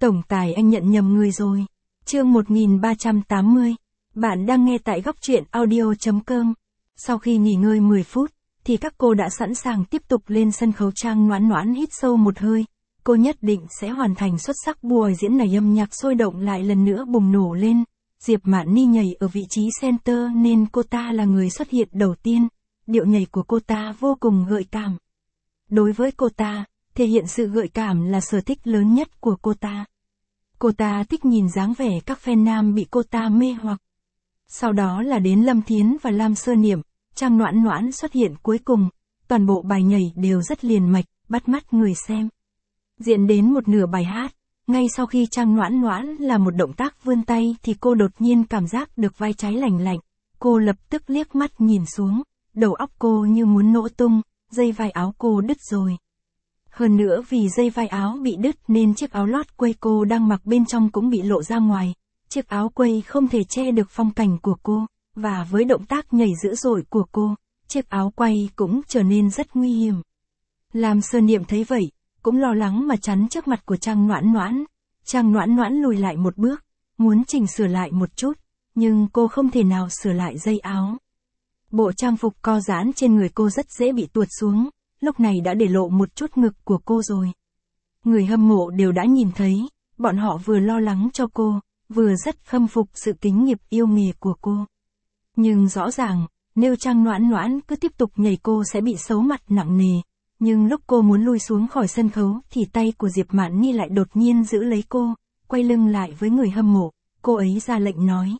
Tổng tài anh nhận nhầm người rồi. Chương 1380. Bạn đang nghe tại góc truyện audio.com. Sau khi nghỉ ngơi 10 phút, thì các cô đã sẵn sàng tiếp tục lên sân khấu. Trang Noãn Noãn hít sâu một hơi. Cô nhất định sẽ hoàn thành xuất sắc buổi diễn này. Âm nhạc sôi động lại lần nữa bùng nổ lên. Diệp Mạn Ni nhảy ở vị trí center nên cô ta là người xuất hiện đầu tiên. Điệu nhảy của cô ta vô cùng gợi cảm. Đối với cô ta, thể hiện sự gợi cảm là sở thích lớn nhất của cô ta. Cô ta thích nhìn dáng vẻ các fan nam bị cô ta mê hoặc. Sau đó là đến Lâm Thiến và Lam Sơ Niệm, Trang Noãn Noãn xuất hiện cuối cùng, toàn bộ bài nhảy đều rất liền mạch, bắt mắt người xem. Diễn đến một nửa bài hát, ngay sau khi Trang Noãn Noãn làm một động tác vươn tay thì cô đột nhiên cảm giác được vai trái lành lạnh, cô lập tức liếc mắt nhìn xuống, đầu óc cô như muốn nổ tung, dây vai áo cô đứt rồi. Hơn nữa vì dây vai áo bị đứt nên chiếc áo lót quây cô đang mặc bên trong cũng bị lộ ra ngoài. Chiếc áo quây không thể che được phong cảnh của cô, và với động tác nhảy dữ dội của cô, chiếc áo quây cũng trở nên rất nguy hiểm. Lam Sơ Niệm thấy vậy, cũng lo lắng mà chắn trước mặt của Trang Noãn Noãn. Trang Noãn Noãn lùi lại một bước, muốn chỉnh sửa lại một chút, nhưng cô không thể nào sửa lại dây áo. Bộ trang phục co giãn trên người cô rất dễ bị tuột xuống, lúc này đã để lộ một chút ngực của cô rồi. Người hâm mộ đều đã nhìn thấy, bọn họ vừa lo lắng cho cô, vừa rất khâm phục sự kính nghiệp yêu nghề của cô. Nhưng rõ ràng, nếu Trang Noãn Noãn cứ tiếp tục nhảy cô sẽ bị xấu mặt nặng nề. Nhưng lúc cô muốn lui xuống khỏi sân khấu thì tay của Diệp Mạn Ni lại đột nhiên giữ lấy cô, quay lưng lại với người hâm mộ, cô ấy ra lệnh nói.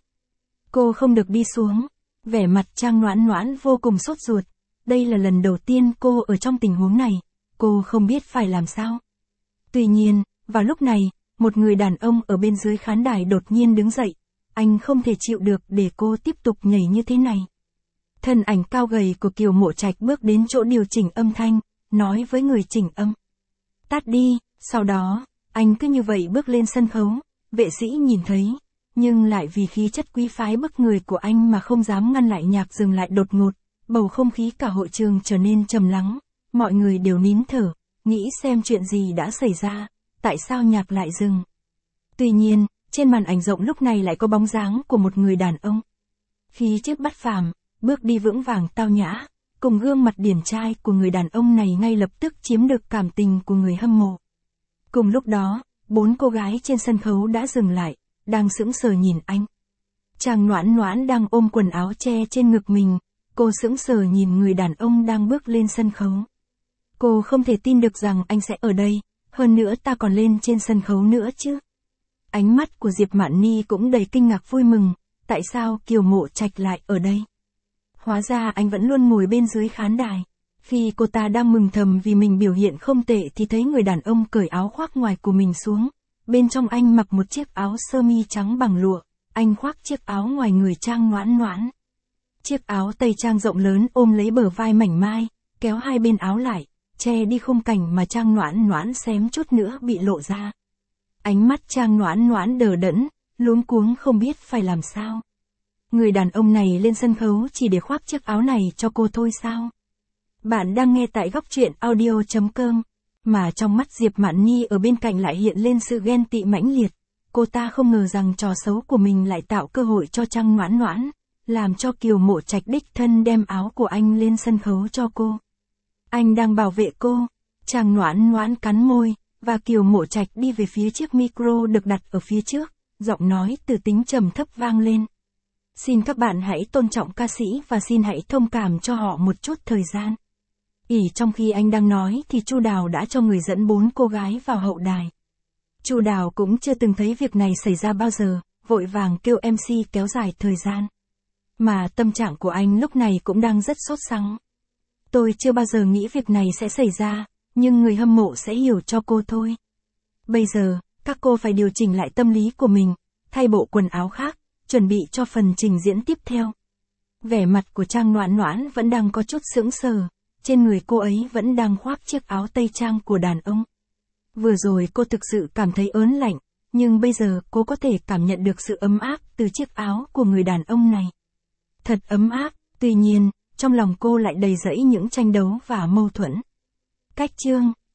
Cô không được đi xuống. Vẻ mặt Trang Noãn Noãn vô cùng sốt ruột. Đây là lần đầu tiên cô ở trong tình huống này, cô không biết phải làm sao. Tuy nhiên, vào lúc này, một người đàn ông ở bên dưới khán đài đột nhiên đứng dậy. Anh không thể chịu được để cô tiếp tục nhảy như thế này. Thân ảnh cao gầy của Kiều Mộ Trạch bước đến chỗ điều chỉnh âm thanh, nói với người chỉnh âm. Tắt đi, sau đó, anh cứ như vậy bước lên sân khấu, vệ sĩ nhìn thấy, nhưng lại vì khí chất quý phái bức người của anh mà không dám ngăn lại. Nhạc dừng lại đột ngột, bầu không khí cả hội trường trở nên trầm lắng, mọi người đều nín thở, nghĩ xem chuyện gì đã xảy ra, tại sao nhạc lại dừng. Tuy nhiên, trên màn ảnh rộng lúc này lại có bóng dáng của một người đàn ông. Khí chất bất phàm, bước đi vững vàng tao nhã, cùng gương mặt điển trai của người đàn ông này ngay lập tức chiếm được cảm tình của người hâm mộ. Cùng lúc đó, 4 cô gái trên sân khấu đã dừng lại, đang sững sờ nhìn anh. Trang Noãn Noãn đang ôm quần áo che trên ngực mình, cô sững sờ nhìn người đàn ông đang bước lên sân khấu. Cô không thể tin được rằng anh sẽ ở đây, hơn nữa ta còn lên trên sân khấu nữa chứ. Ánh mắt của Diệp Mạn Ni cũng đầy kinh ngạc vui mừng, tại sao Kiều Mộ Trạch lại ở đây? Hóa ra anh vẫn luôn ngồi bên dưới khán đài. Khi cô ta đang mừng thầm vì mình biểu hiện không tệ thì thấy người đàn ông cởi áo khoác ngoài của mình xuống. Bên trong anh mặc một chiếc áo sơ mi trắng bằng lụa, anh khoác chiếc áo ngoài người Trang Noãn Noãn. Chiếc áo tây trang rộng lớn ôm lấy bờ vai mảnh mai, kéo hai bên áo lại, che đi khung cảnh mà Trang Noãn Noãn xém chút nữa bị lộ ra. Ánh mắt Trang Noãn Noãn đờ đẫn, luống cuống không biết phải làm sao. Người đàn ông này lên sân khấu chỉ để khoác chiếc áo này cho cô thôi sao? Bạn đang nghe tại góc truyện audio.com. Mà trong mắt Diệp Mạn Ni ở bên cạnh lại hiện lên sự ghen tị mãnh liệt. Cô ta không ngờ rằng trò xấu của mình lại tạo cơ hội cho Trang Noãn Noãn, làm cho Kiều Mộ Trạch đích thân đem áo của anh lên sân khấu cho cô. Anh đang bảo vệ cô. Trang Noãn Noãn cắn môi, và Kiều Mộ Trạch đi về phía chiếc micro được đặt ở phía trước, giọng nói từ tính trầm thấp vang lên. Xin các bạn hãy tôn trọng ca sĩ và xin hãy thông cảm cho họ một chút thời gian. Trong khi anh đang nói thì Chu Đào đã cho người dẫn 4 cô gái vào hậu đài. Chu Đào cũng chưa từng thấy việc này xảy ra bao giờ, vội vàng kêu MC kéo dài thời gian. Mà tâm trạng của anh lúc này cũng đang rất sốt sắng. Tôi chưa bao giờ nghĩ việc này sẽ xảy ra, nhưng người hâm mộ sẽ hiểu cho cô thôi. Bây giờ, các cô phải điều chỉnh lại tâm lý của mình, thay bộ quần áo khác, chuẩn bị cho phần trình diễn tiếp theo. Vẻ mặt của Trang Noãn Noãn vẫn đang có chút sững sờ, trên người cô ấy vẫn đang khoác chiếc áo tây trang của đàn ông. Vừa rồi cô thực sự cảm thấy ớn lạnh, nhưng bây giờ cô có thể cảm nhận được sự ấm áp từ chiếc áo của người đàn ông này. Thật ấm áp, tuy nhiên, trong lòng cô lại đầy rẫy những tranh đấu và mâu thuẫn. Cách chương